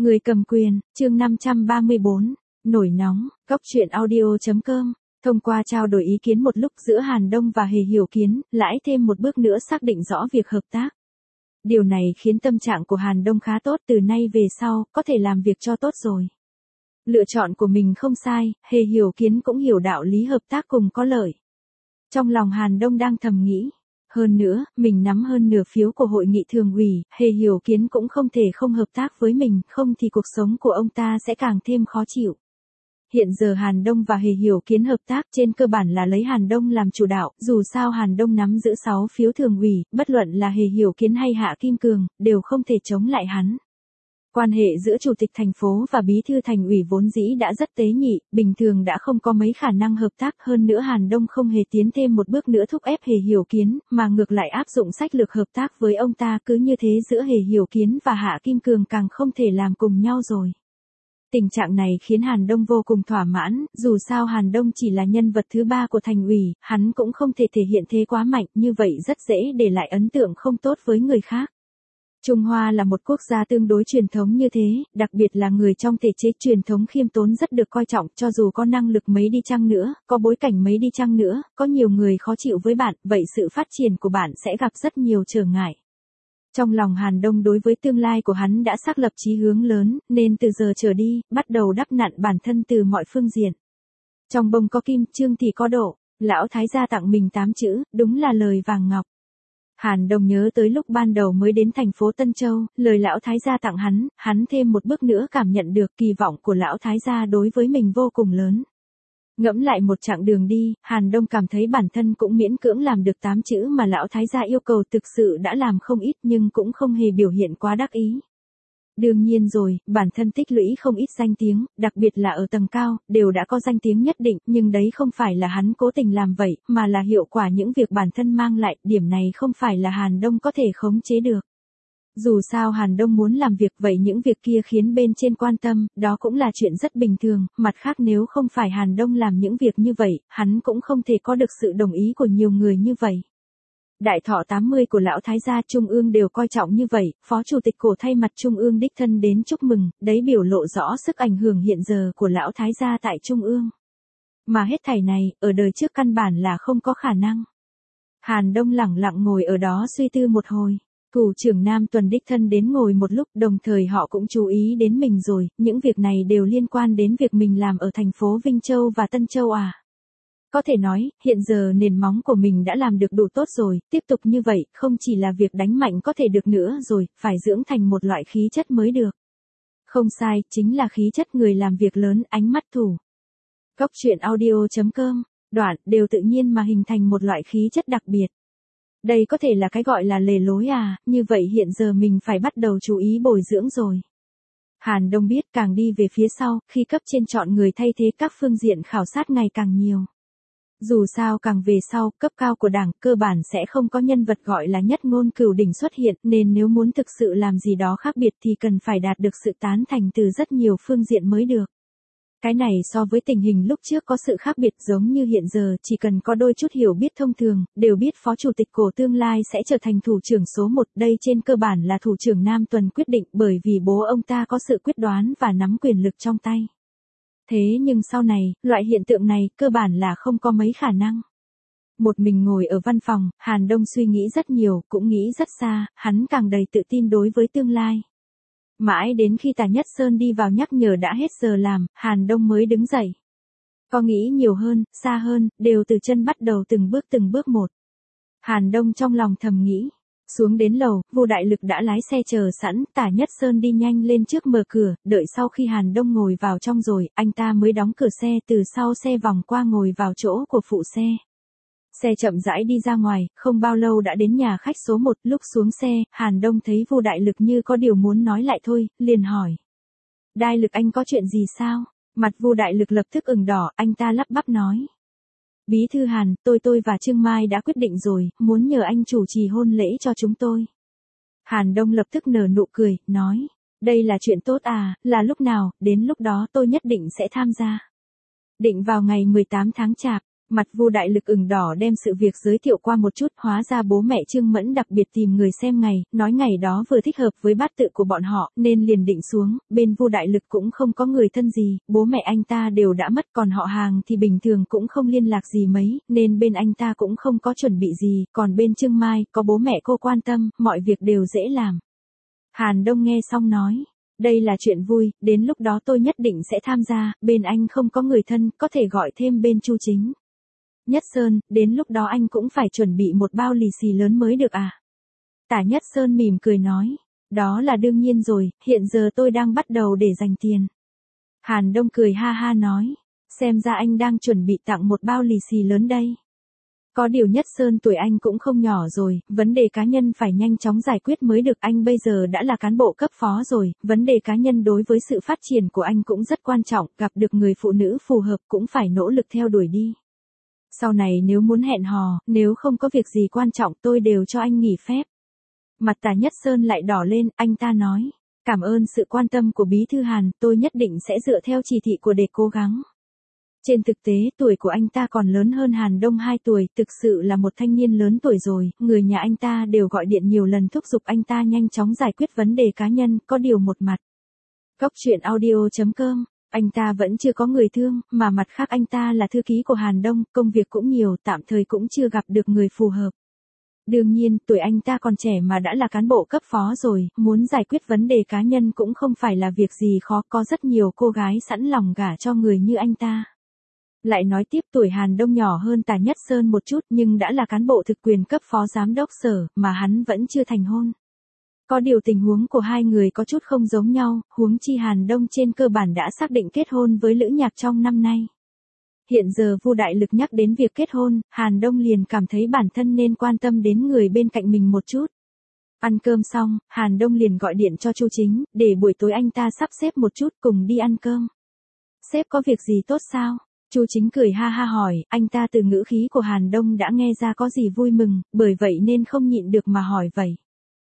Người cầm quyền, chương 534, nổi nóng, góc truyện audio.com. Thông qua trao đổi ý kiến một lúc giữa Hàn Đông và Hề Hiểu Kiến, Lãi thêm một bước nữa xác định rõ việc hợp tác. Điều này khiến tâm trạng của Hàn Đông khá tốt, từ nay về sau, có thể làm việc cho tốt rồi. Lựa chọn của mình không sai, Hề Hiểu Kiến cũng hiểu đạo lý hợp tác cùng có lợi. Trong lòng Hàn Đông đang thầm nghĩ. Hơn nữa, mình nắm hơn nửa phiếu của hội nghị thường ủy, Hề Hiểu Kiến cũng không thể không hợp tác với mình, không thì cuộc sống của ông ta sẽ càng thêm khó chịu. Hiện giờ Hàn Đông và Hề Hiểu Kiến hợp tác trên cơ bản là lấy Hàn Đông làm chủ đạo, dù sao Hàn Đông nắm giữ 6 phiếu thường ủy, bất luận là Hề Hiểu Kiến hay Hạ Kim Cường, đều không thể chống lại hắn. Quan hệ giữa chủ tịch thành phố và bí thư thành ủy vốn dĩ đã rất tế nhị, bình thường đã không có mấy khả năng hợp tác, hơn nữa Hàn Đông không hề tiến thêm một bước nữa thúc ép Hề Hiểu Kiến, mà ngược lại áp dụng sách lược hợp tác với ông ta, cứ như thế giữa Hề Hiểu Kiến và Hạ Kim Cường càng không thể làm cùng nhau rồi. Tình trạng này khiến Hàn Đông vô cùng thỏa mãn, dù sao Hàn Đông chỉ là nhân vật thứ 3 của thành ủy, hắn cũng không thể thể hiện thế quá mạnh, như vậy rất dễ để lại ấn tượng không tốt với người khác. Trung Hoa là một quốc gia tương đối truyền thống như thế, đặc biệt là người trong thể chế truyền thống khiêm tốn rất được coi trọng, cho dù có năng lực mấy đi chăng nữa, có bối cảnh mấy đi chăng nữa, có nhiều người khó chịu với bạn, vậy sự phát triển của bạn sẽ gặp rất nhiều trở ngại. Trong lòng Hàn Đông đối với tương lai của hắn đã xác lập chí hướng lớn, nên từ giờ trở đi, bắt đầu đắp nặn bản thân từ mọi phương diện. Trong bông có kim, chương thì có độ, lão thái gia tặng mình 8 chữ, đúng là lời vàng ngọc. Hàn Đông nhớ tới lúc ban đầu mới đến thành phố Tân Châu, lời lão thái gia tặng hắn thêm một bước nữa cảm nhận được kỳ vọng của lão thái gia đối với mình vô cùng lớn. Ngẫm lại một chặng đường đi, Hàn Đông cảm thấy bản thân cũng miễn cưỡng làm được 8 chữ mà lão thái gia yêu cầu, thực sự đã làm không ít nhưng cũng không hề biểu hiện quá đắc ý. Đương nhiên rồi, bản thân tích lũy không ít danh tiếng, đặc biệt là ở tầng cao, đều đã có danh tiếng nhất định, nhưng đấy không phải là hắn cố tình làm vậy, mà là hiệu quả những việc bản thân mang lại, điểm này không phải là Hàn Đông có thể khống chế được. Dù sao Hàn Đông muốn làm việc vậy những việc kia khiến bên trên quan tâm, đó cũng là chuyện rất bình thường, mặt khác nếu không phải Hàn Đông làm những việc như vậy, hắn cũng không thể có được sự đồng ý của nhiều người như vậy. Đại thọ 80 của lão thái gia Trung ương đều coi trọng như vậy, phó chủ tịch Cổ thay mặt Trung ương đích thân đến chúc mừng, đấy biểu lộ rõ sức ảnh hưởng hiện giờ của lão thái gia tại Trung ương. Mà hết thảy này, ở đời trước căn bản là không có khả năng. Hàn Đông lẳng lặng ngồi ở đó suy tư một hồi. Thủ trưởng Nam Tuần đích thân đến ngồi một lúc, đồng thời họ cũng chú ý đến mình rồi, những việc này đều liên quan đến việc mình làm ở thành phố Vinh Châu và Tân Châu à. Có thể nói, hiện giờ nền móng của mình đã làm được đủ tốt rồi, tiếp tục như vậy, không chỉ là việc đánh mạnh có thể được nữa rồi, phải dưỡng thành một loại khí chất mới được. Không sai, chính là khí chất người làm việc lớn, ánh mắt thủ. Góc truyện audio.com, đoạn, đều tự nhiên mà hình thành một loại khí chất đặc biệt. Đây có thể là cái gọi là lề lối à, như vậy hiện giờ mình phải bắt đầu chú ý bồi dưỡng rồi. Hàn Đông biết càng đi về phía sau, khi cấp trên chọn người thay thế các phương diện khảo sát ngày càng nhiều. Dù sao càng về sau, cấp cao của đảng, cơ bản sẽ không có nhân vật gọi là nhất ngôn cửu đỉnh xuất hiện, nên nếu muốn thực sự làm gì đó khác biệt thì cần phải đạt được sự tán thành từ rất nhiều phương diện mới được. Cái này so với tình hình lúc trước có sự khác biệt, giống như hiện giờ, chỉ cần có đôi chút hiểu biết thông thường, đều biết phó chủ tịch Cổ tương lai sẽ trở thành thủ trưởng số 1, đây trên cơ bản là thủ trưởng Nam Tuần quyết định, bởi vì bố ông ta có sự quyết đoán và nắm quyền lực trong tay. Thế nhưng sau này, loại hiện tượng này, cơ bản là không có mấy khả năng. Một mình ngồi ở văn phòng, Hàn Đông suy nghĩ rất nhiều, cũng nghĩ rất xa, hắn càng đầy tự tin đối với tương lai. Mãi đến khi Tả Nhất Sơn đi vào nhắc nhở đã hết giờ làm, Hàn Đông mới đứng dậy. Có nghĩ nhiều hơn, xa hơn, đều từ chân bắt đầu từng bước một. Hàn Đông trong lòng thầm nghĩ. Xuống đến lầu, Vô Đại Lực đã lái xe chờ sẵn, Tả Nhất Sơn đi nhanh lên trước mở cửa, đợi sau khi Hàn Đông ngồi vào trong rồi, anh ta mới đóng cửa xe, từ sau xe vòng qua ngồi vào chỗ của phụ xe. Xe chậm rãi đi ra ngoài, không bao lâu đã đến nhà khách số 1, lúc xuống xe, Hàn Đông thấy Vô Đại Lực như có điều muốn nói lại thôi, liền hỏi. Đại Lực anh có chuyện gì sao? Mặt Vô Đại Lực lập tức ửng đỏ, anh ta lắp bắp nói. Bí thư Hàn, tôi và Trương Mai đã quyết định rồi, muốn nhờ anh chủ trì hôn lễ cho chúng tôi. Hàn Đông lập tức nở nụ cười, nói. Đây là chuyện tốt à, là lúc nào, đến lúc đó tôi nhất định sẽ tham gia. Định vào ngày 18 tháng Chạp. Mặt Vu Đại Lực ửng đỏ đem sự việc giới thiệu qua một chút, hóa ra bố mẹ Trương Mẫn đặc biệt tìm người xem ngày, nói ngày đó vừa thích hợp với bát tự của bọn họ, nên liền định xuống, bên Vu Đại Lực cũng không có người thân gì, bố mẹ anh ta đều đã mất, còn họ hàng thì bình thường cũng không liên lạc gì mấy, nên bên anh ta cũng không có chuẩn bị gì, còn bên Trương Mai, có bố mẹ cô quan tâm, mọi việc đều dễ làm. Hàn Đông nghe xong nói. Đây là chuyện vui, đến lúc đó tôi nhất định sẽ tham gia, bên anh không có người thân, có thể gọi thêm bên Chu Chính. Nhất Sơn, đến lúc đó anh cũng phải chuẩn bị một bao lì xì lớn mới được à? Tả Nhất Sơn mỉm cười nói, đó là đương nhiên rồi, hiện giờ tôi đang bắt đầu để dành tiền. Hàn Đông cười ha ha nói, xem ra anh đang chuẩn bị tặng một bao lì xì lớn đây. Có điều Nhất Sơn tuổi anh cũng không nhỏ rồi, vấn đề cá nhân phải nhanh chóng giải quyết mới được, anh bây giờ đã là cán bộ cấp phó rồi, vấn đề cá nhân đối với sự phát triển của anh cũng rất quan trọng, gặp được người phụ nữ phù hợp cũng phải nỗ lực theo đuổi đi. Sau này nếu muốn hẹn hò, nếu không có việc gì quan trọng tôi đều cho anh nghỉ phép. Mặt Tả Nhất Sơn lại đỏ lên, anh ta nói, cảm ơn sự quan tâm của Bí thư Hàn, tôi nhất định sẽ dựa theo chỉ thị của để cố gắng. Trên thực tế tuổi của anh ta còn lớn hơn Hàn Đông 2 tuổi, thực sự là một thanh niên lớn tuổi rồi, người nhà anh ta đều gọi điện nhiều lần thúc giục anh ta nhanh chóng giải quyết vấn đề cá nhân, có điều một mặt. Góc truyện audio.com, anh ta vẫn chưa có người thương, mà mặt khác anh ta là thư ký của Hàn Đông, công việc cũng nhiều, tạm thời cũng chưa gặp được người phù hợp. Đương nhiên, tuổi anh ta còn trẻ mà đã là cán bộ cấp phó rồi, muốn giải quyết vấn đề cá nhân cũng không phải là việc gì khó, có rất nhiều cô gái sẵn lòng gả cho người như anh ta. Lại nói tiếp tuổi Hàn Đông nhỏ hơn Tả Nhất Sơn một chút nhưng đã là cán bộ thực quyền cấp phó giám đốc sở, mà hắn vẫn chưa thành hôn. Có điều tình huống của hai người có chút không giống nhau, huống chi Hàn Đông trên cơ bản đã xác định kết hôn với Lữ Nhạc trong năm nay. Hiện giờ Vu Đại Lực nhắc đến việc kết hôn, Hàn Đông liền cảm thấy bản thân nên quan tâm đến người bên cạnh mình một chút. Ăn cơm xong, Hàn Đông liền gọi điện cho Chu Chính, để buổi tối anh ta sắp xếp một chút cùng đi ăn cơm. Sếp có việc gì tốt sao? Chu Chính cười ha ha hỏi, anh ta từ ngữ khí của Hàn Đông đã nghe ra có gì vui mừng, bởi vậy nên không nhịn được mà hỏi vậy.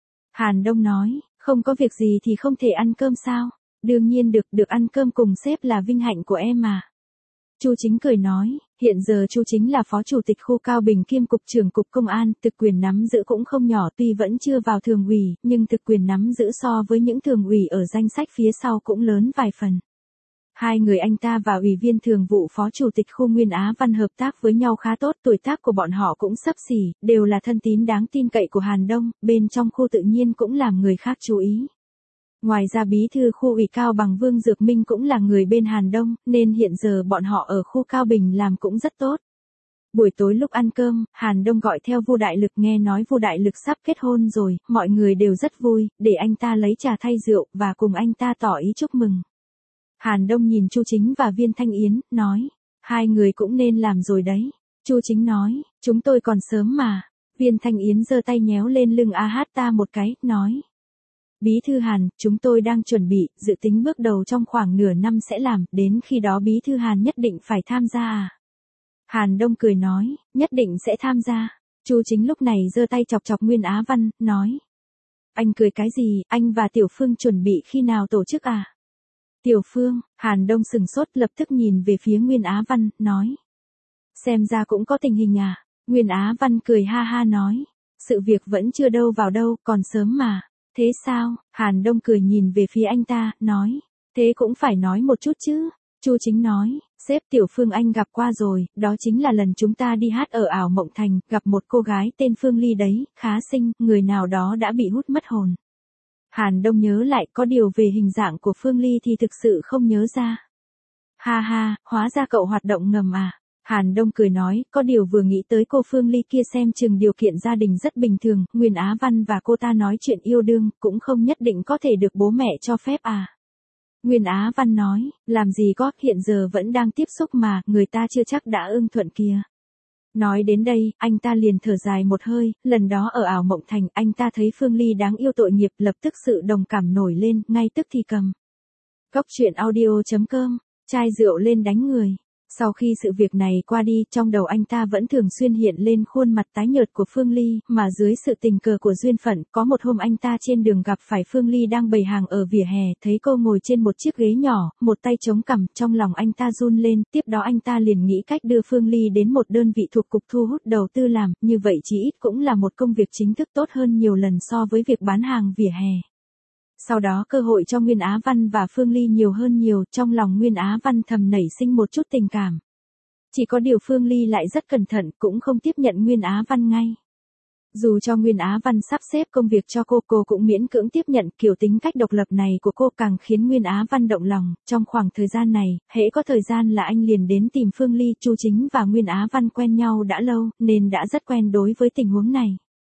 Hàn Đông nói, không có việc gì thì không thể ăn cơm sao? Đương nhiên được ăn cơm cùng sếp là vinh hạnh của em mà. Chu Chính cười nói, hiện giờ Chu Chính là phó chủ tịch khu Cao Bình kiêm cục trưởng cục công an, thực quyền nắm giữ cũng không nhỏ, tuy vẫn chưa vào thường ủy, nhưng thực quyền nắm giữ so với những thường ủy ở danh sách phía sau cũng lớn vài phần. Hai người anh ta và ủy viên thường vụ phó chủ tịch khu Nguyên Á Văn hợp tác với nhau khá tốt, tuổi tác của bọn họ cũng xấp xỉ, đều là thân tín đáng tin cậy của Hàn Đông, bên trong khu tự nhiên cũng làm người khác chú ý. Ngoài ra bí thư khu ủy Cao Bằng Vương Dược Minh cũng là người bên Hàn Đông, nên hiện giờ bọn họ ở khu Cao Bình làm cũng rất tốt. Buổi tối lúc ăn cơm, Hàn Đông gọi theo Vu Đại Lực, nghe nói Vu Đại Lực sắp kết hôn rồi, mọi người đều rất vui, để anh ta lấy trà thay rượu và cùng anh ta tỏ ý chúc mừng. Hàn Đông nhìn Chu Chính và Viên Thanh Yến, nói, hai người cũng nên làm rồi đấy. Chu Chính nói, chúng tôi còn sớm mà. Viên Thanh Yến giơ tay nhéo lên lưng ta một cái, nói. Bí thư Hàn, chúng tôi đang chuẩn bị, dự tính bước đầu trong khoảng nửa năm sẽ làm, đến khi đó bí thư Hàn nhất định phải tham gia à? Hàn Đông cười nói, nhất định sẽ tham gia. Chu Chính lúc này giơ tay chọc chọc Nguyên Á Văn, nói. Anh cười cái gì, anh và Tiểu Phương chuẩn bị khi nào tổ chức à? Tiểu Phương, Hàn Đông sừng sốt lập tức nhìn về phía Nguyên Á Văn, nói. Xem ra cũng có tình hình à? Nguyên Á Văn cười ha ha nói. Sự việc vẫn chưa đâu vào đâu, còn sớm mà. Thế sao? Hàn Đông cười nhìn về phía anh ta, nói. Thế cũng phải nói một chút chứ. Chu Chính nói, sếp Tiểu Phương anh gặp qua rồi, đó chính là lần chúng ta đi hát ở Ảo Mộng Thành, gặp một cô gái tên Phương Ly đấy, khá xinh, người nào đó đã bị hút mất hồn. Hàn Đông nhớ lại, có điều về hình dạng của Phương Ly thì thực sự không nhớ ra. Ha ha, hóa ra cậu hoạt động ngầm à? Hàn Đông cười nói, có điều vừa nghĩ tới cô Phương Ly kia xem chừng điều kiện gia đình rất bình thường, Nguyên Á Văn và cô ta nói chuyện yêu đương, cũng không nhất định có thể được bố mẹ cho phép à. Nguyên Á Văn nói, làm gì có, hiện giờ vẫn đang tiếp xúc mà, người ta chưa chắc đã ưng thuận kìa. Nói đến đây, anh ta liền thở dài một hơi, lần đó ở Ảo Mộng Thành, anh ta thấy Phương Ly đáng yêu tội nghiệp, lập tức sự đồng cảm nổi lên, ngay tức thì cầm. Góc truyện audio.com, chai rượu lên đánh người. Sau khi sự việc này qua đi, trong đầu anh ta vẫn thường xuyên hiện lên khuôn mặt tái nhợt của Phương Ly, mà dưới sự tình cờ của duyên phận, có một hôm anh ta trên đường gặp phải Phương Ly đang bày hàng ở vỉa hè, thấy cô ngồi trên một chiếc ghế nhỏ, một tay chống cằm, trong lòng anh ta run lên, tiếp đó anh ta liền nghĩ cách đưa Phương Ly đến một đơn vị thuộc cục thu hút đầu tư làm, như vậy chí ít cũng là một công việc chính thức tốt hơn nhiều lần so với việc bán hàng vỉa hè. Sau đó cơ hội cho Nguyên Á Văn và Phương Ly nhiều hơn nhiều, trong lòng Nguyên Á Văn thầm nảy sinh một chút tình cảm. Chỉ có điều Phương Ly lại rất cẩn thận, cũng không tiếp nhận Nguyên Á Văn ngay. Dù cho Nguyên Á Văn sắp xếp công việc cho cô cũng miễn cưỡng tiếp nhận, kiểu tính cách độc lập này của cô càng khiến Nguyên Á Văn động lòng. Trong khoảng thời gian này, hễ có thời gian là anh liền đến tìm Phương Ly. Chu Chính và Nguyên Á Văn quen nhau đã lâu, nên đã rất quen đối với tình huống này.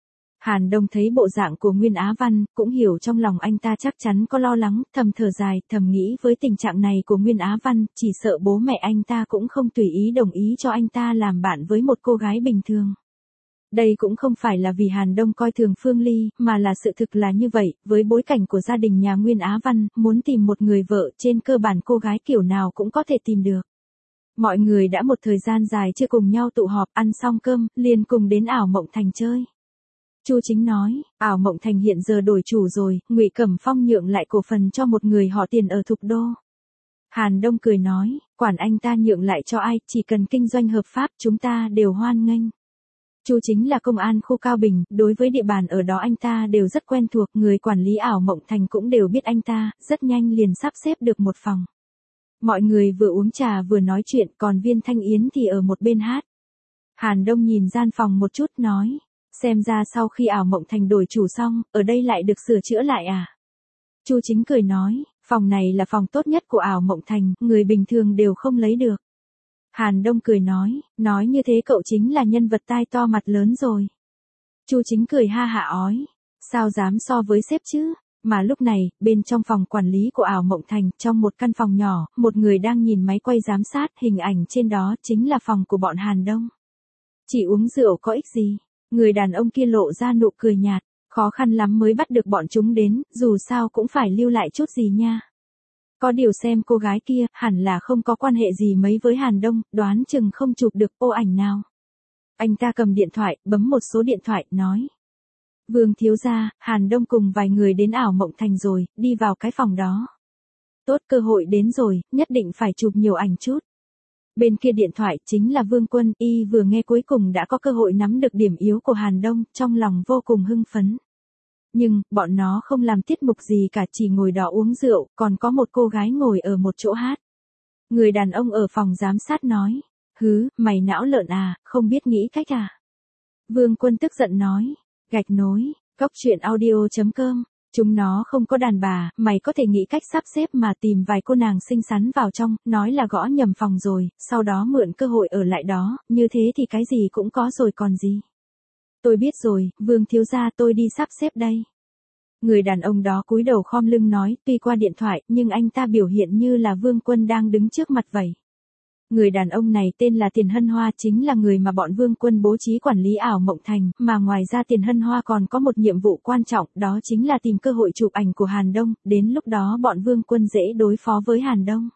Hàn Đông thấy bộ dạng của Nguyên Á Văn, cũng hiểu trong lòng anh ta chắc chắn có lo lắng, thầm thở dài, thầm nghĩ với tình trạng này của Nguyên Á Văn, chỉ sợ bố mẹ anh ta cũng không tùy ý đồng ý cho anh ta làm bạn với một cô gái bình thường. Đây cũng không phải là vì Hàn Đông coi thường Phương Ly, mà là sự thực là như vậy, với bối cảnh của gia đình nhà Nguyên Á Văn, muốn tìm một người vợ, trên cơ bản cô gái kiểu nào cũng có thể tìm được. Mọi người đã một thời gian dài chưa cùng nhau tụ họp, ăn xong cơm, liền cùng đến Ảo Mộng Thành chơi. Chu Chính nói, Ảo Mộng Thành hiện giờ đổi chủ rồi, Ngụy Cẩm Phong nhượng lại cổ phần cho một người họ Tiền ở Thục Đô. Hàn Đông cười nói, quản anh ta nhượng lại cho ai, chỉ cần kinh doanh hợp pháp chúng ta đều hoan nghênh. Chu Chính là công an khu Cao Bình, đối với địa bàn ở đó anh ta đều rất quen thuộc, người quản lý Ảo Mộng Thành cũng đều biết anh ta, rất nhanh liền sắp xếp được một phòng. Mọi người vừa uống trà vừa nói chuyện, còn Viên Thanh Yến thì ở một bên hát. Hàn Đông nhìn gian phòng một chút nói, xem ra sau khi Ảo Mộng Thành đổi chủ xong, ở đây lại được sửa chữa lại à? Chu Chính cười nói, phòng này là phòng tốt nhất của Ảo Mộng Thành, người bình thường đều không lấy được. Hàn Đông cười nói như thế cậu chính là nhân vật tai to mặt lớn rồi. Chu Chính cười ha hả ói, sao dám so với sếp chứ? Mà lúc này, bên trong phòng quản lý của Ảo Mộng Thành, trong một căn phòng nhỏ, một người đang nhìn máy quay giám sát, hình ảnh trên đó chính là phòng của bọn Hàn Đông. Chỉ uống rượu có ích gì? Người đàn ông kia lộ ra nụ cười nhạt, khó khăn lắm mới bắt được bọn chúng đến, dù sao cũng phải lưu lại chút gì nha. Có điều xem cô gái kia, hẳn là không có quan hệ gì mấy với Hàn Đông, đoán chừng không chụp được ô ảnh nào. Anh ta cầm điện thoại, bấm một số điện thoại, nói. Vương thiếu gia, Hàn Đông cùng vài người đến Ảo Mộng Thành rồi, đi vào cái phòng đó. Tốt, cơ hội đến rồi, nhất định phải chụp nhiều ảnh chút. Bên kia điện thoại chính là Vương Quân, y vừa nghe cuối cùng đã có cơ hội nắm được điểm yếu của Hàn Đông, trong lòng vô cùng hưng phấn. Nhưng, bọn nó không làm tiết mục gì cả, chỉ ngồi đó uống rượu, còn có một cô gái ngồi ở một chỗ hát. Người đàn ông ở phòng giám sát nói, mày não lợn à, không biết nghĩ cách à? Vương Quân tức giận nói, gạch nối, coctruyện.audio.com. Chúng nó không có đàn bà, mày có thể nghĩ cách sắp xếp mà tìm vài cô nàng xinh xắn vào trong, nói là gõ nhầm phòng rồi, sau đó mượn cơ hội ở lại đó, như thế thì cái gì cũng có rồi còn gì. Tôi biết rồi, Vương thiếu gia, tôi đi sắp xếp đây. Người đàn ông đó cúi đầu khom lưng nói, tuy qua điện thoại, nhưng anh ta biểu hiện như là Vương Quân đang đứng trước mặt vậy. Người đàn ông này tên là Tiền Hân Hoa, chính là người mà bọn Vương Quân bố trí quản lý Ảo Mộng Thành, mà ngoài ra Tiền Hân Hoa còn có một nhiệm vụ quan trọng, đó chính là tìm cơ hội chụp ảnh của Hàn Đông, đến lúc đó bọn Vương Quân dễ đối phó với Hàn Đông.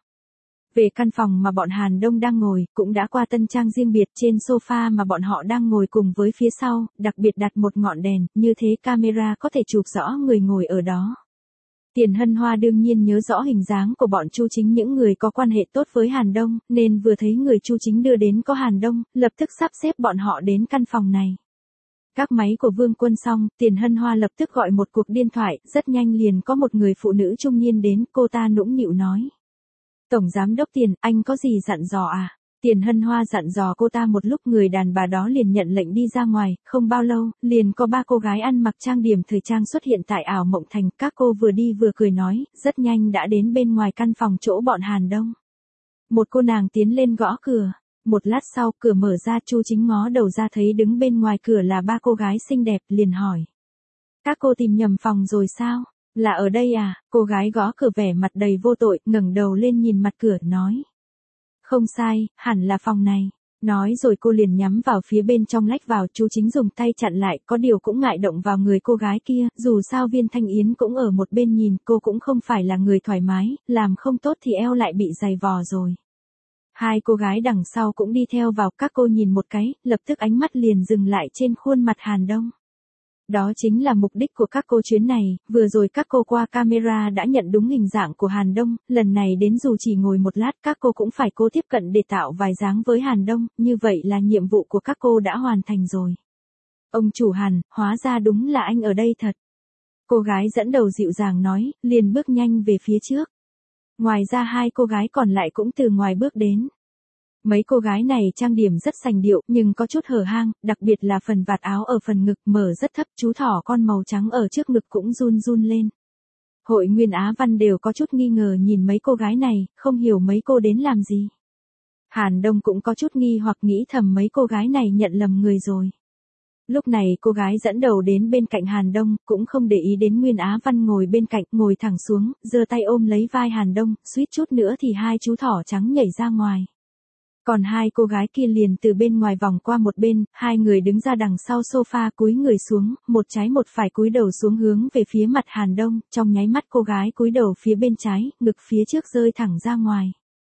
Về căn phòng mà bọn Hàn Đông đang ngồi, cũng đã qua tân trang riêng biệt, trên sofa mà bọn họ đang ngồi cùng với phía sau, đặc biệt đặt một ngọn đèn, như thế camera có thể chụp rõ người ngồi ở đó. Tiền Hân Hoa đương nhiên nhớ rõ hình dáng của bọn Chu Chính, những người có quan hệ tốt với Hàn Đông, nên vừa thấy người Chu Chính đưa đến có Hàn Đông, lập tức sắp xếp bọn họ đến căn phòng này. Các máy của Vương Quân xong, Tiền Hân Hoa lập tức gọi một cuộc điện thoại, rất nhanh liền có một người phụ nữ trung niên đến, cô ta nũng nịu nói. Tổng giám đốc Tiền, anh có gì dặn dò à? Tiền Hân Hoa dặn dò cô ta một lúc, người đàn bà đó liền nhận lệnh đi ra ngoài, không bao lâu, liền có 3 cô gái ăn mặc trang điểm thời trang xuất hiện tại Ảo Mộng Thành, các cô vừa đi vừa cười nói, rất nhanh đã đến bên ngoài căn phòng chỗ bọn Hàn Đông. Một cô nàng tiến lên gõ cửa, một lát sau cửa mở ra, Chu Chính ngó đầu ra thấy đứng bên ngoài cửa là 3 cô gái xinh đẹp, liền hỏi. Các cô tìm nhầm phòng rồi sao? Là ở đây à? Cô gái gõ cửa vẻ mặt đầy vô tội, ngẩng đầu lên nhìn mặt cửa, nói. Không sai, hẳn là phòng này. Nói rồi cô liền nhắm vào phía bên trong lách vào, Chu Chính dùng tay chặn lại, có điều cũng ngại động vào người cô gái kia, dù sao Viên Thanh Yến cũng ở một bên nhìn, cô cũng không phải là người thoải mái, làm không tốt thì eo lại bị dày vò rồi. Hai cô gái đằng sau cũng đi theo vào, các cô nhìn một cái, lập tức ánh mắt liền dừng lại trên khuôn mặt Hàn Đông. Đó chính là mục đích của các cô chuyến này, vừa rồi các cô qua camera đã nhận đúng hình dạng của Hàn Đông, lần này đến dù chỉ ngồi một lát các cô cũng phải cố tiếp cận để tạo vài dáng với Hàn Đông, như vậy là nhiệm vụ của các cô đã hoàn thành rồi. Ông chủ Hàn, hóa ra đúng là anh ở đây thật. Cô gái dẫn đầu dịu dàng nói, liền bước nhanh về phía trước. Ngoài ra hai cô gái còn lại cũng từ ngoài bước đến. Mấy cô gái này trang điểm rất sành điệu nhưng có chút hở hang, đặc biệt là phần vạt áo ở phần ngực mở rất thấp, chú thỏ con màu trắng ở trước ngực cũng run run lên. Hội Nguyên Á Văn đều có chút nghi ngờ nhìn mấy cô gái này, không hiểu mấy cô đến làm gì. Hàn Đông cũng có chút nghi hoặc nghĩ thầm mấy cô gái này nhận lầm người rồi. Lúc này cô gái dẫn đầu đến bên cạnh Hàn Đông, cũng không để ý đến Nguyên Á Văn ngồi bên cạnh, ngồi thẳng xuống, giơ tay ôm lấy vai Hàn Đông, suýt chút nữa thì hai chú thỏ trắng nhảy ra ngoài. Còn hai cô gái kia liền từ bên ngoài vòng qua một bên, hai người đứng ra đằng sau sofa cúi người xuống, một trái một phải cúi đầu xuống hướng về phía mặt Hàn Đông, trong nháy mắt cô gái cúi đầu phía bên trái, ngực phía trước rơi thẳng ra ngoài.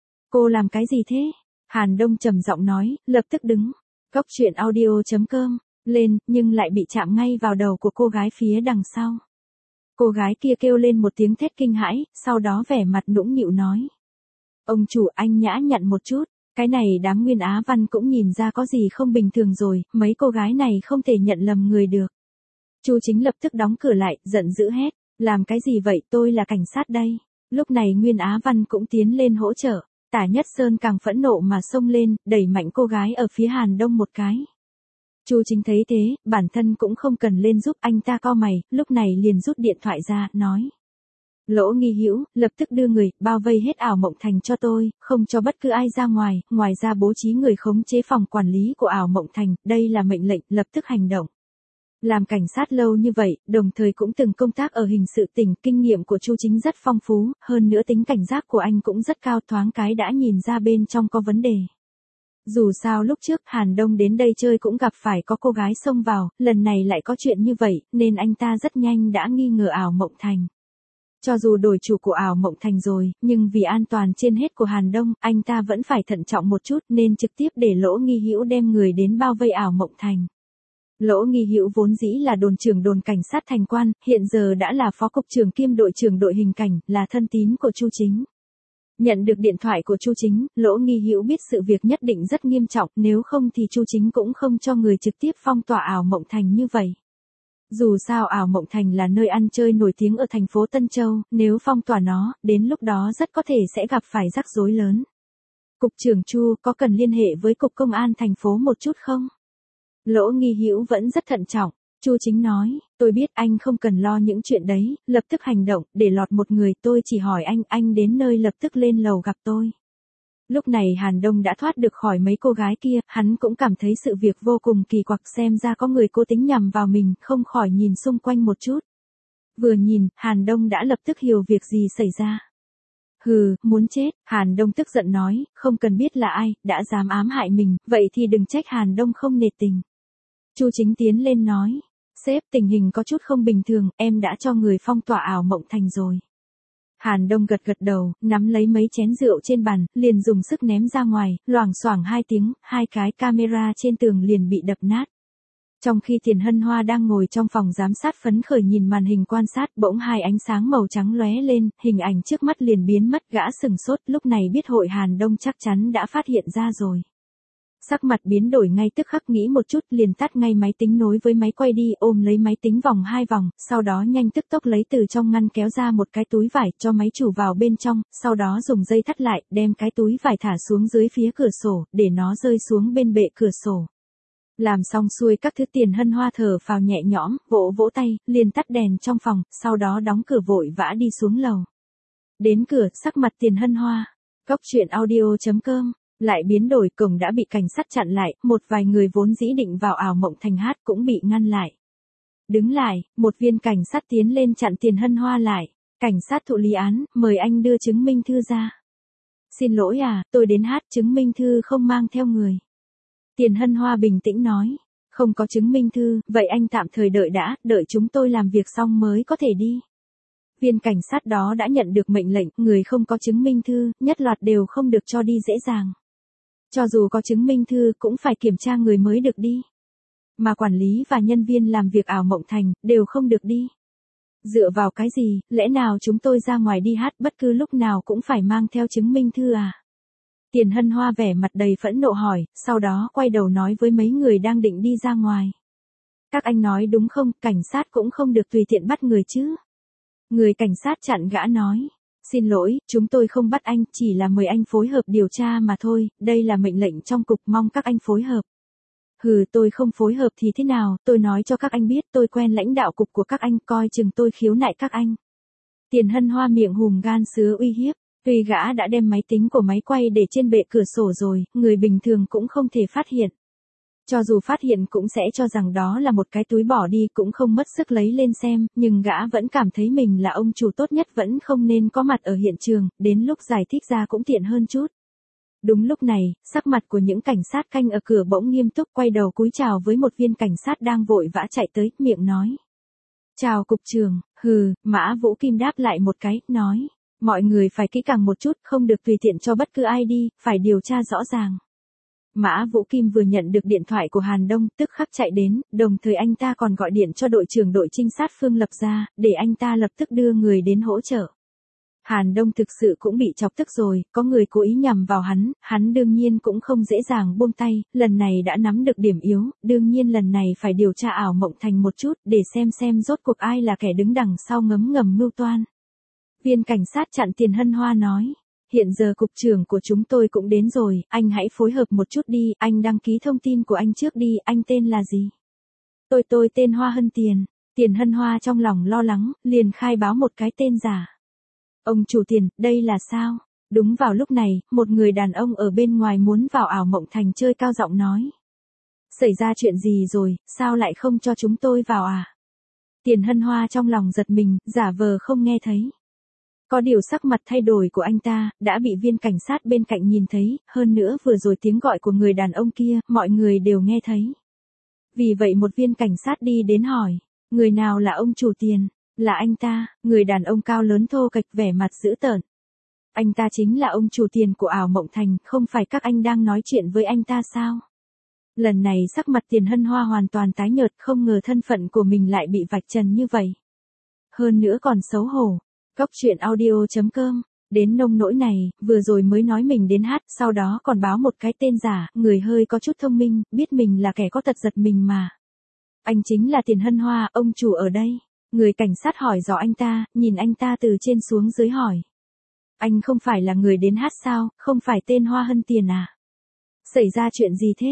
Cô làm cái gì thế? Hàn Đông trầm giọng nói, lập tức đứng. Cốc truyện audio.com lên, nhưng lại bị chạm ngay vào đầu của cô gái phía đằng sau. Cô gái kia kêu lên một tiếng thét kinh hãi, sau đó vẻ mặt nũng nịu nói. Ông chủ, anh nhã nhặn một chút. Cái này đám Nguyên Á Văn cũng nhìn ra có gì không bình thường rồi, mấy cô gái này không thể nhận lầm người được. Chu Chính lập tức đóng cửa lại, giận dữ hét, làm cái gì vậy, tôi là cảnh sát đây. Lúc này Nguyên Á Văn cũng tiến lên hỗ trợ, Tả Nhất Sơn càng phẫn nộ mà xông lên, đẩy mạnh cô gái ở phía Hàn Đông một cái. Chu Chính thấy thế, bản thân cũng không cần lên giúp, anh ta cau mày, lúc này liền rút điện thoại ra, nói. Lỗ Nghi Hữu, lập tức đưa người, bao vây hết Ảo Mộng Thành cho tôi, không cho bất cứ ai ra ngoài, ngoài ra bố trí người khống chế phòng quản lý của Ảo Mộng Thành, đây là mệnh lệnh, lập tức hành động. Làm cảnh sát lâu như vậy, đồng thời cũng từng công tác ở hình sự tỉnh, kinh nghiệm của Chu Chính rất phong phú, hơn nữa tính cảnh giác của anh cũng rất cao, thoáng cái đã nhìn ra bên trong có vấn đề. Dù sao lúc trước Hàn Đông đến đây chơi cũng gặp phải có cô gái xông vào, lần này lại có chuyện như vậy, nên anh ta rất nhanh đã nghi ngờ Ảo Mộng Thành. Cho dù đổi chủ của Ảo Mộng Thành rồi, nhưng vì an toàn trên hết của Hàn Đông, anh ta vẫn phải thận trọng một chút nên trực tiếp để Lỗ Nghi Hữu đem người đến bao vây Ảo Mộng Thành. Lỗ Nghi Hữu vốn dĩ là đồn trưởng đồn cảnh sát Thành Quan, hiện giờ đã là phó cục trưởng kiêm đội trưởng đội hình cảnh, là thân tín của Chu Chính. Nhận được điện thoại của Chu Chính, Lỗ Nghi Hữu biết sự việc nhất định rất nghiêm trọng, nếu không thì Chu Chính cũng không cho người trực tiếp phong tỏa Ảo Mộng Thành như vậy. Dù sao Ảo Mộng Thành là nơi ăn chơi nổi tiếng ở thành phố Tân Châu, nếu phong tỏa nó, đến lúc đó rất có thể sẽ gặp phải rắc rối lớn. Cục trưởng Chu, có cần liên hệ với Cục Công an thành phố một chút không? Lỗ Nghi Hữu vẫn rất thận trọng. Chu Chính nói, tôi biết anh không cần lo những chuyện đấy, lập tức hành động, để lọt một người, tôi chỉ hỏi anh đến nơi lập tức lên lầu gặp tôi. Lúc này Hàn Đông đã thoát được khỏi mấy cô gái kia, hắn cũng cảm thấy sự việc vô cùng kỳ quặc, xem ra có người cố tính nhằm vào mình, không khỏi nhìn xung quanh một chút. Vừa nhìn, Hàn Đông đã lập tức hiểu việc gì xảy ra. Hừ, muốn chết, Hàn Đông tức giận nói, không cần biết là ai, đã dám ám hại mình, vậy thì đừng trách Hàn Đông không nể tình. Chu Chính tiến lên nói, sếp, tình hình có chút không bình thường, em đã cho người phong tỏa Ảo Mộng Thành rồi. Hàn Đông gật đầu, nắm lấy mấy chén rượu trên bàn, liền dùng sức ném ra ngoài, loảng xoảng hai tiếng, hai cái camera trên tường liền bị đập nát. Trong khi Tiền Hân Hoa đang ngồi trong phòng giám sát phấn khởi nhìn màn hình quan sát, bỗng hai ánh sáng màu trắng lóe lên, hình ảnh trước mắt liền biến mất, gã sừng sốt, lúc này biết hội Hàn Đông chắc chắn đã phát hiện ra rồi. Sắc mặt biến đổi ngay tức khắc, nghĩ một chút liền tắt ngay máy tính nối với máy quay đi, ôm lấy máy tính vòng hai vòng, sau đó nhanh tức tốc lấy từ trong ngăn kéo ra một cái túi vải cho máy chủ vào bên trong, sau đó dùng dây thắt lại, đem cái túi vải thả xuống dưới phía cửa sổ, để nó rơi xuống bên bệ cửa sổ. Làm xong xuôi các thứ Tiền Hân Hoa thở phào nhẹ nhõm, vỗ vỗ tay, liền tắt đèn trong phòng, sau đó đóng cửa vội vã đi xuống lầu. Đến cửa, sắc mặt Tiền Hân Hoa. Cốc truyện audio.com lại biến đổi, cổng đã bị cảnh sát chặn lại, một vài người vốn dĩ định vào Ảo Mộng Thành hát cũng bị ngăn lại. Đứng lại, một viên cảnh sát tiến lên chặn Tiền Hân Hoa lại. Cảnh sát thụ lý án, mời anh đưa chứng minh thư ra. Xin lỗi tôi đến hát, chứng minh thư không mang theo người. Tiền Hân Hoa bình tĩnh nói, không có chứng minh thư, vậy anh tạm thời đợi đã, đợi chúng tôi làm việc xong mới có thể đi. Viên cảnh sát đó đã nhận được mệnh lệnh, người không có chứng minh thư, nhất loạt đều không được cho đi dễ dàng. Cho dù có chứng minh thư cũng phải kiểm tra người mới được đi. Mà quản lý và nhân viên làm việc ảo mộng thành, đều không được đi. Dựa vào cái gì, lẽ nào chúng tôi ra ngoài đi hát bất cứ lúc nào cũng phải mang theo chứng minh thư à? Tiền Hân Hoa vẻ mặt đầy phẫn nộ hỏi, sau đó quay đầu nói với mấy người đang định đi ra ngoài. Các anh nói đúng không, cảnh sát cũng không được tùy tiện bắt người chứ. Người cảnh sát chặn gã nói. Xin lỗi, chúng tôi không bắt anh, chỉ là mời anh phối hợp điều tra mà thôi, đây là mệnh lệnh trong cục, mong các anh phối hợp. Hừ, tôi không phối hợp thì thế nào, tôi nói cho các anh biết tôi quen lãnh đạo cục của các anh, coi chừng tôi khiếu nại các anh. Tiền Hân Hoa miệng hùm gan sứa uy hiếp, tuy gã đã đem máy tính của máy quay để trên bệ cửa sổ rồi, người bình thường cũng không thể phát hiện. Cho dù phát hiện cũng sẽ cho rằng đó là một cái túi bỏ đi, cũng không mất sức lấy lên xem, nhưng gã vẫn cảm thấy mình là ông chủ tốt nhất, vẫn không nên có mặt ở hiện trường, đến lúc giải thích ra cũng tiện hơn chút. Đúng lúc này, sắc mặt của những cảnh sát canh ở cửa bỗng nghiêm túc, quay đầu cúi chào với một viên cảnh sát đang vội vã chạy tới, miệng nói. Chào cục trưởng, hừ, Mã Vũ Kim đáp lại một cái, nói. Mọi người phải kỹ càng một chút, không được tùy tiện cho bất cứ ai đi, phải điều tra rõ ràng. Mã Vũ Kim vừa nhận được điện thoại của Hàn Đông, tức khắc chạy đến, đồng thời anh ta còn gọi điện cho đội trưởng đội trinh sát Phương Lập ra, để anh ta lập tức đưa người đến hỗ trợ. Hàn Đông thực sự cũng bị chọc tức rồi, có người cố ý nhằm vào hắn đương nhiên cũng không dễ dàng buông tay, lần này đã nắm được điểm yếu, đương nhiên lần này phải điều tra ảo mộng thành một chút, để xem rốt cuộc ai là kẻ đứng đằng sau ngấm ngầm mưu toan. Viên cảnh sát chặn Tiền Hân Hoa nói. Hiện giờ cục trưởng của chúng tôi cũng đến rồi, anh hãy phối hợp một chút đi, anh đăng ký thông tin của anh trước đi, anh tên là gì? Tôi tên Hoa Hân Tiền. Tiền Hân Hoa trong lòng lo lắng, liền khai báo một cái tên giả. Ông chủ Tiền, đây là sao? Đúng vào lúc này, một người đàn ông ở bên ngoài muốn vào ảo mộng thành chơi cao giọng nói. Xảy ra chuyện gì rồi, sao lại không cho chúng tôi vào à? Tiền Hân Hoa trong lòng giật mình, giả vờ không nghe thấy. Có điều sắc mặt thay đổi của anh ta, đã bị viên cảnh sát bên cạnh nhìn thấy, hơn nữa vừa rồi tiếng gọi của người đàn ông kia, mọi người đều nghe thấy. Vì vậy một viên cảnh sát đi đến hỏi, người nào là ông chủ Tiền? Là anh ta, người đàn ông cao lớn thô kệch vẻ mặt dữ tợn. Anh ta chính là ông chủ Tiền của ảo mộng thành, không phải các anh đang nói chuyện với anh ta sao? Lần này sắc mặt Tiền Hân Hoa hoàn toàn tái nhợt, không ngờ thân phận của mình lại bị vạch trần như vậy. Hơn nữa còn xấu hổ. Góc truyện audio.com, đến nông nỗi này, vừa rồi mới nói mình đến hát, sau đó còn báo một cái tên giả, người hơi có chút thông minh, biết mình là kẻ có tật giật mình mà. Anh chính là Tiền Hân Hoa, ông chủ ở đây. Người cảnh sát hỏi dò anh ta, nhìn anh ta từ trên xuống dưới hỏi. Anh không phải là người đến hát sao, không phải tên Hoa Hân Tiền à? Xảy ra chuyện gì thế?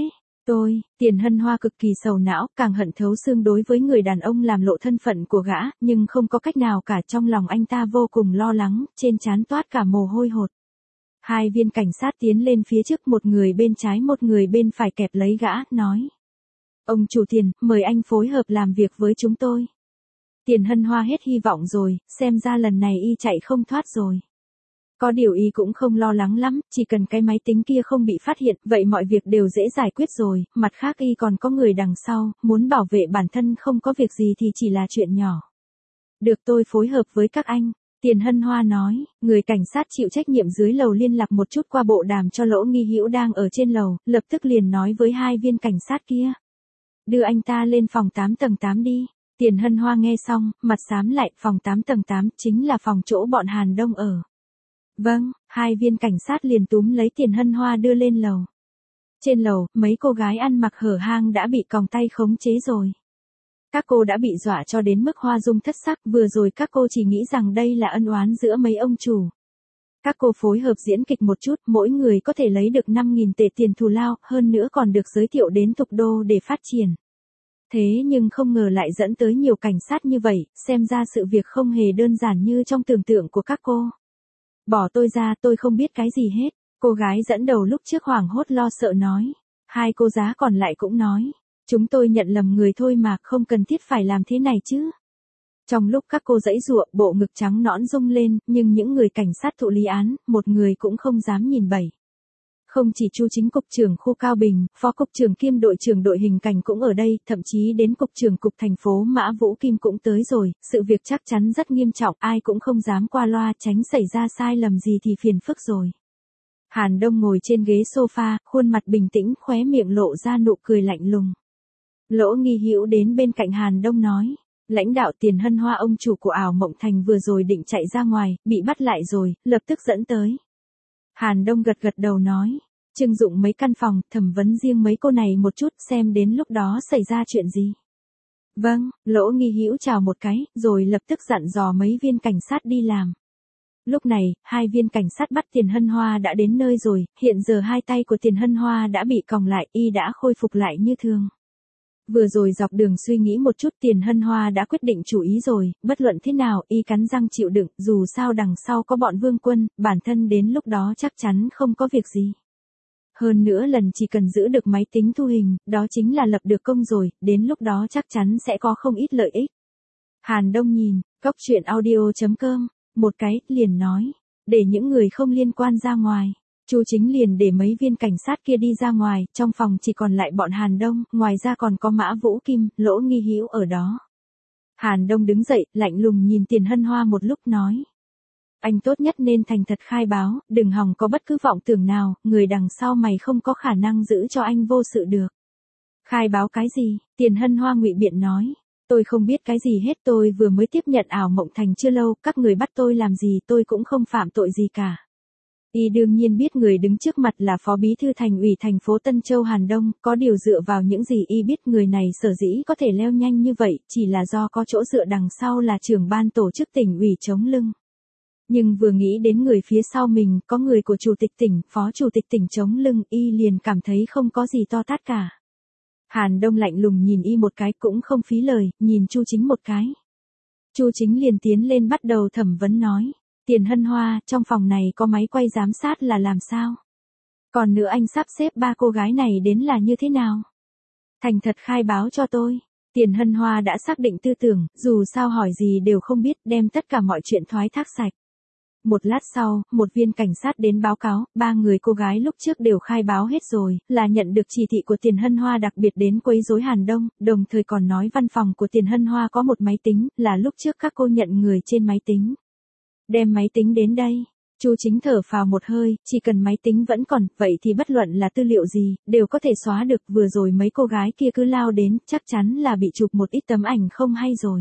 Tiền Hân Hoa cực kỳ sầu não, càng hận thấu xương đối với người đàn ông làm lộ thân phận của gã, nhưng không có cách nào cả, trong lòng anh ta vô cùng lo lắng, trên trán toát cả mồ hôi hột. Hai viên cảnh sát tiến lên phía trước, một người bên trái một người bên phải kẹp lấy gã, nói. Ông chủ Tiền, mời anh phối hợp làm việc với chúng tôi. Tiền Hân Hoa hết hy vọng rồi, xem ra lần này y chạy không thoát rồi. Có điều y cũng không lo lắng lắm, chỉ cần cái máy tính kia không bị phát hiện, vậy mọi việc đều dễ giải quyết rồi, mặt khác y còn có người đằng sau, muốn bảo vệ bản thân không có việc gì thì chỉ là chuyện nhỏ. Được, tôi phối hợp với các anh. Tiền Hân Hoa nói, người cảnh sát chịu trách nhiệm dưới lầu liên lạc một chút qua bộ đàm cho Lỗ Nghi Hữu đang ở trên lầu, lập tức liền nói với hai viên cảnh sát kia. Đưa anh ta lên phòng 8 tầng 8 đi. Tiền Hân Hoa nghe xong, mặt xám lại, phòng 8 tầng 8 chính là phòng chỗ bọn Hàn Đông ở. Vâng, hai viên cảnh sát liền túm lấy Tiền Hân Hoa đưa lên lầu. Trên lầu, mấy cô gái ăn mặc hở hang đã bị còng tay khống chế rồi. Các cô đã bị dọa cho đến mức hoa dung thất sắc, vừa rồi các cô chỉ nghĩ rằng đây là ân oán giữa mấy ông chủ. Các cô phối hợp diễn kịch một chút, mỗi người có thể lấy được 5.000 tệ tiền thù lao, hơn nữa còn được giới thiệu đến Tục Đô để phát triển. Thế nhưng không ngờ lại dẫn tới nhiều cảnh sát như vậy, xem ra sự việc không hề đơn giản như trong tưởng tượng của các cô. Bỏ tôi ra, tôi không biết cái gì hết. Cô gái dẫn đầu lúc trước hoảng hốt lo sợ nói. Hai cô giá còn lại cũng nói. Chúng tôi nhận lầm người thôi mà, không cần thiết phải làm thế này chứ. Trong lúc các cô giãy giụa, bộ ngực trắng nõn rung lên, nhưng những người cảnh sát thụ lý án, một người cũng không dám nhìn bậy. Không chỉ Chu Chính cục trưởng khu Cao Bình, phó cục trưởng kiêm đội trưởng đội hình cảnh cũng ở đây, thậm chí đến cục trưởng cục thành phố Mã Vũ Kim cũng tới rồi, sự việc chắc chắn rất nghiêm trọng, ai cũng không dám qua loa, tránh xảy ra sai lầm gì thì phiền phức rồi. Hàn Đông ngồi trên ghế sofa, khuôn mặt bình tĩnh, khóe miệng lộ ra nụ cười lạnh lùng. Lỗ Nghi Hữu đến bên cạnh Hàn Đông nói, lãnh đạo Tiền Hân Hoa ông chủ của Ảo Mộng Thành vừa rồi định chạy ra ngoài, bị bắt lại rồi, lập tức dẫn tới. Hàn Đông gật gật đầu nói, trưng dụng mấy căn phòng, thẩm vấn riêng mấy cô này một chút xem đến lúc đó xảy ra chuyện gì. Vâng, Lỗ Nghi Hữu chào một cái, rồi lập tức dặn dò mấy viên cảnh sát đi làm. Lúc này, hai viên cảnh sát bắt Tiền Hân Hoa đã đến nơi rồi, hiện giờ hai tay của Tiền Hân Hoa đã bị còng lại, y đã khôi phục lại như thường. Vừa rồi dọc đường suy nghĩ một chút, Tiền Hân Hoa đã quyết định chủ ý rồi, bất luận thế nào y cắn răng chịu đựng, dù sao đằng sau có bọn Vương Quân, bản thân đến lúc đó chắc chắn không có việc gì. Hơn nữa lần chỉ cần giữ được máy tính thu hình, đó chính là lập được công rồi, đến lúc đó chắc chắn sẽ có không ít lợi ích. Hàn Đông nhìn, cóc truyện audio.com, một cái, liền nói, để những người không liên quan ra ngoài. Chu Chính liền để mấy viên cảnh sát kia đi ra ngoài, trong phòng chỉ còn lại bọn Hàn Đông, ngoài ra còn có Mã Vũ Kim, Lỗ Nghi Hữu ở đó. Hàn Đông đứng dậy, lạnh lùng nhìn Tiền Hân Hoa một lúc nói. Anh tốt nhất nên thành thật khai báo, đừng hòng có bất cứ vọng tưởng nào, người đằng sau mày không có khả năng giữ cho anh vô sự được. Khai báo cái gì? Tiền Hân Hoa ngụy biện nói. Tôi không biết cái gì hết, tôi vừa mới tiếp nhận Ảo Mộng Thành chưa lâu, các người bắt tôi làm gì tôi cũng không phạm tội gì cả. Y đương nhiên biết người đứng trước mặt là Phó Bí thư Thành ủy thành phố Tân Châu Hàn Đông, có điều dựa vào những gì y biết người này sở dĩ có thể leo nhanh như vậy, chỉ là do có chỗ dựa đằng sau là trưởng ban tổ chức tỉnh ủy chống lưng. Nhưng vừa nghĩ đến người phía sau mình, có người của Chủ tịch tỉnh, Phó Chủ tịch tỉnh chống lưng, y liền cảm thấy không có gì to tát cả. Hàn Đông lạnh lùng nhìn y một cái cũng không phí lời, nhìn Chu Chính một cái. Chu Chính liền tiến lên bắt đầu thẩm vấn nói. Tiền Hân Hoa, trong phòng này có máy quay giám sát là làm sao? Còn nữa anh sắp xếp ba cô gái này đến là như thế nào? Thành thật khai báo cho tôi. Tiền Hân Hoa đã xác định tư tưởng, dù sao hỏi gì đều không biết, đem tất cả mọi chuyện thoái thác sạch. Một lát sau, một viên cảnh sát đến báo cáo, ba người cô gái lúc trước đều khai báo hết rồi, là nhận được chỉ thị của Tiền Hân Hoa đặc biệt đến quấy rối Hàn Đông, đồng thời còn nói văn phòng của Tiền Hân Hoa có một máy tính, là lúc trước các cô nhận người trên máy tính. Đem máy tính đến đây. Chu Chính thở phào một hơi, chỉ cần máy tính vẫn còn, vậy thì bất luận là tư liệu gì, đều có thể xóa được. Vừa rồi mấy cô gái kia cứ lao đến, chắc chắn là bị chụp một ít tấm ảnh không hay rồi.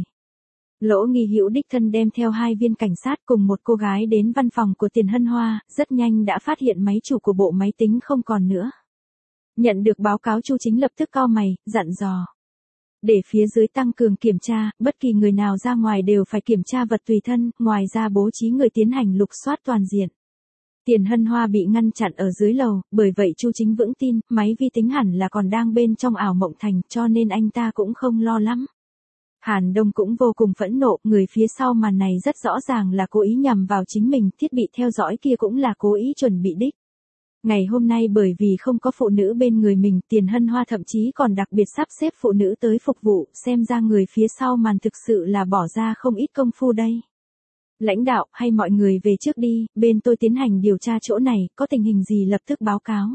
Lỗ Nghi Hữu đích thân đem theo hai viên cảnh sát cùng một cô gái đến văn phòng của Tiền Hân Hoa, rất nhanh đã phát hiện máy chủ của bộ máy tính không còn nữa. Nhận được báo cáo Chu Chính lập tức cau mày, dặn dò. Để phía dưới tăng cường kiểm tra, bất kỳ người nào ra ngoài đều phải kiểm tra vật tùy thân, ngoài ra bố trí người tiến hành lục soát toàn diện. Tiền Hân Hoa bị ngăn chặn ở dưới lầu, bởi vậy Chu Chính vững tin, máy vi tính hẳn là còn đang bên trong Ảo Mộng Thành, cho nên anh ta cũng không lo lắm. Hàn Đông cũng vô cùng phẫn nộ, người phía sau màn này rất rõ ràng là cố ý nhằm vào chính mình, thiết bị theo dõi kia cũng là cố ý chuẩn bị đích. Ngày hôm nay bởi vì không có phụ nữ bên người mình, Tiền Hân Hoa thậm chí còn đặc biệt sắp xếp phụ nữ tới phục vụ, xem ra người phía sau màn thực sự là bỏ ra không ít công phu đây. Lãnh đạo, hay mọi người về trước đi, bên tôi tiến hành điều tra chỗ này, có tình hình gì lập tức báo cáo.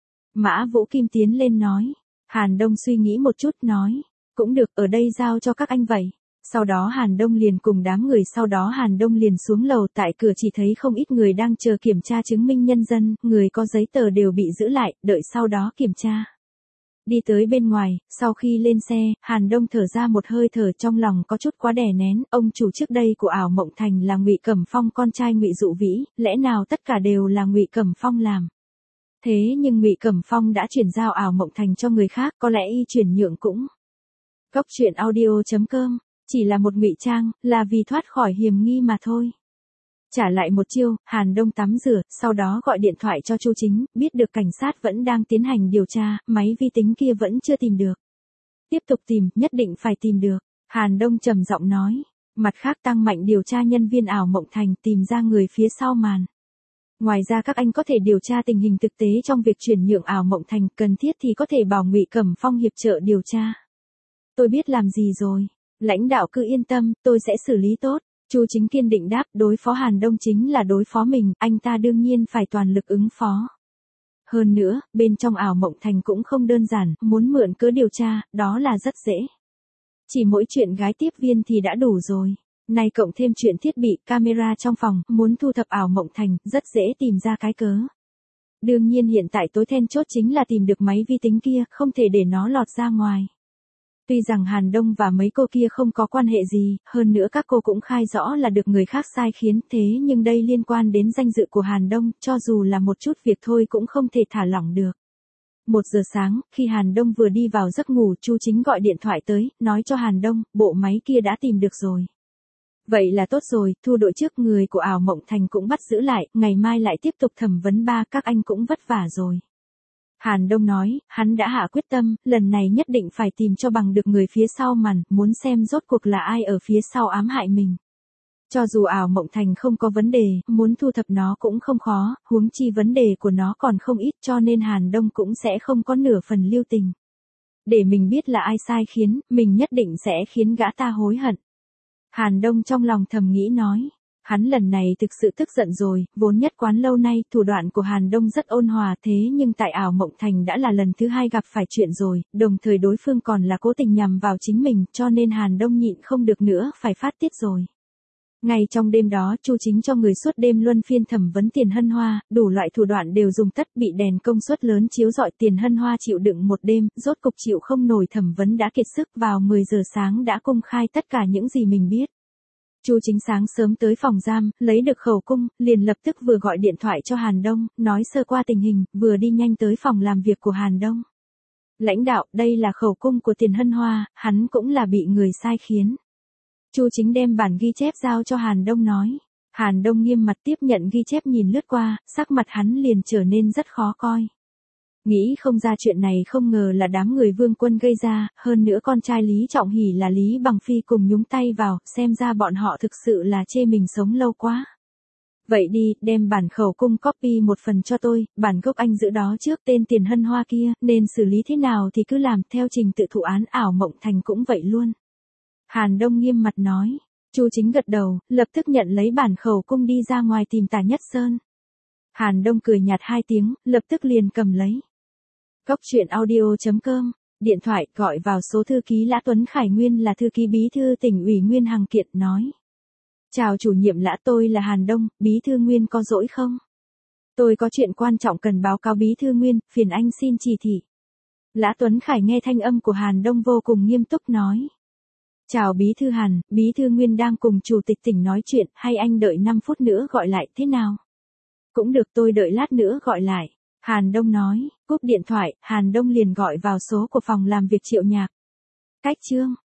Mã Vũ Kim tiến lên nói. Hàn Đông suy nghĩ một chút nói. Cũng được, ở đây giao cho các anh vậy. Sau đó Hàn Đông liền cùng đám người, sau đó Hàn Đông liền xuống lầu, tại cửa chỉ thấy không ít người đang chờ kiểm tra chứng minh nhân dân, người có giấy tờ đều bị giữ lại, đợi sau đó kiểm tra. Đi tới bên ngoài, sau khi lên xe, Hàn Đông thở ra một hơi thở, trong lòng có chút quá đè nén, ông chủ trước đây của Ảo Mộng Thành là Ngụy Cẩm Phong, con trai Ngụy Dụ Vĩ, lẽ nào tất cả đều là Ngụy Cẩm Phong làm? Thế nhưng Ngụy Cẩm Phong đã chuyển giao Ảo Mộng Thành cho người khác, có lẽ y chuyển nhượng cũng. Cóc truyện audio.com, chỉ là một ngụy trang, là vì thoát khỏi hiểm nghi mà thôi. Trả lại một chiêu, Hàn Đông tắm rửa, sau đó gọi điện thoại cho Chu Chính, biết được cảnh sát vẫn đang tiến hành điều tra, máy vi tính kia vẫn chưa tìm được. Tiếp tục tìm, nhất định phải tìm được. Hàn Đông trầm giọng nói. Mặt khác tăng mạnh điều tra nhân viên Ảo Mộng Thành, tìm ra người phía sau màn. Ngoài ra các anh có thể điều tra tình hình thực tế trong việc chuyển nhượng Ảo Mộng Thành, cần thiết thì có thể bảo Ngụy Cẩm Phong hiệp trợ điều tra. Tôi biết làm gì rồi. Lãnh đạo cứ yên tâm, tôi sẽ xử lý tốt. Chu Chính kiên định đáp, đối phó Hàn Đông chính là đối phó mình, anh ta đương nhiên phải toàn lực ứng phó. Hơn nữa, bên trong Ảo Mộng Thành cũng không đơn giản, muốn mượn cớ điều tra, đó là rất dễ. Chỉ mỗi chuyện gái tiếp viên thì đã đủ rồi. Này cộng thêm chuyện thiết bị, camera trong phòng, muốn thu thập Ảo Mộng Thành, rất dễ tìm ra cái cớ. Đương nhiên hiện tại tối then chốt chính là tìm được máy vi tính kia, không thể để nó lọt ra ngoài. Tuy rằng Hàn Đông và mấy cô kia không có quan hệ gì, hơn nữa các cô cũng khai rõ là được người khác sai khiến, thế nhưng đây liên quan đến danh dự của Hàn Đông, cho dù là một chút việc thôi cũng không thể thả lỏng được. 1 giờ sáng, khi Hàn Đông vừa đi vào giấc ngủ, Chu Chính gọi điện thoại tới, nói cho Hàn Đông, bộ máy kia đã tìm được rồi. Vậy là tốt rồi, Thu đội trước người của Ảo Mộng Thành cũng bắt giữ lại, ngày mai lại tiếp tục thẩm vấn ba, các anh cũng vất vả rồi. Hàn Đông nói, hắn đã hạ quyết tâm, lần này nhất định phải tìm cho bằng được người phía sau màn, muốn xem rốt cuộc là ai ở phía sau ám hại mình. Cho dù Ảo Mộng Thành không có vấn đề, muốn thu thập nó cũng không khó, huống chi vấn đề của nó còn không ít, cho nên Hàn Đông cũng sẽ không có nửa phần lưu tình. Để mình biết là ai sai khiến, mình nhất định sẽ khiến gã ta hối hận. Hàn Đông trong lòng thầm nghĩ nói. Hắn lần này thực sự tức giận rồi, vốn nhất quán lâu nay, thủ đoạn của Hàn Đông rất ôn hòa, thế nhưng tại Ảo Mộng Thành đã là lần thứ 2 gặp phải chuyện rồi, đồng thời đối phương còn là cố tình nhằm vào chính mình, cho nên Hàn Đông nhịn không được nữa, phải phát tiết rồi. Ngay trong đêm đó, Chu Chính cho người suốt đêm luân phiên thẩm vấn Tiền Hân Hoa, đủ loại thủ đoạn đều dùng tất, bị đèn công suất lớn chiếu rọi, Tiền Hân Hoa chịu đựng một đêm, rốt cục chịu không nổi, thẩm vấn đã kiệt sức, vào 10 giờ sáng đã công khai tất cả những gì mình biết. Chu Chính sáng sớm tới phòng giam, lấy được khẩu cung, liền lập tức vừa gọi điện thoại cho Hàn Đông, nói sơ qua tình hình, vừa đi nhanh tới phòng làm việc của Hàn Đông. Lãnh đạo, đây là khẩu cung của Tiền Hân Hoa, hắn cũng là bị người sai khiến. Chu Chính đem bản ghi chép giao cho Hàn Đông nói. Hàn Đông nghiêm mặt tiếp nhận ghi chép, nhìn lướt qua, sắc mặt hắn liền trở nên rất khó coi. Nghĩ không ra chuyện này, không ngờ là đám người Vương Quân gây ra, hơn nữa con trai Lý Trọng Hỷ là Lý Bằng Phi cùng nhúng tay vào, xem ra bọn họ thực sự là chê mình sống lâu quá. Vậy đi, đem bản khẩu cung copy một phần cho tôi, bản gốc anh giữ đó trước, tên Tiền Hân Hoa kia, nên xử lý thế nào thì cứ làm, theo trình tự thụ án Ảo Mộng Thành cũng vậy luôn. Hàn Đông nghiêm mặt nói. Chu Chính gật đầu, lập tức nhận lấy bản khẩu cung đi ra ngoài tìm Tả Nhất Sơn. Hàn Đông cười nhạt 2 tiếng, lập tức liền cầm lấy. Góc truyện audio.com, điện thoại, gọi vào số thư ký Lã Tuấn Khải, nguyên là thư ký bí thư tỉnh ủy Nguyên Hằng Kiện, nói. Chào chủ nhiệm Lã, tôi là Hàn Đông, bí thư Nguyên có rỗi không? Tôi có chuyện quan trọng cần báo cáo bí thư Nguyên, phiền anh xin chỉ thị. Lã Tuấn Khải nghe thanh âm của Hàn Đông vô cùng nghiêm túc nói. Chào bí thư Hàn, bí thư Nguyên đang cùng chủ tịch tỉnh nói chuyện, hay anh đợi 5 phút nữa gọi lại, thế nào? Cũng được, tôi đợi lát nữa gọi lại. Hàn Đông nói, cúp điện thoại, Hàn Đông liền gọi vào số của phòng làm việc Triệu Nhạc. Cách chương.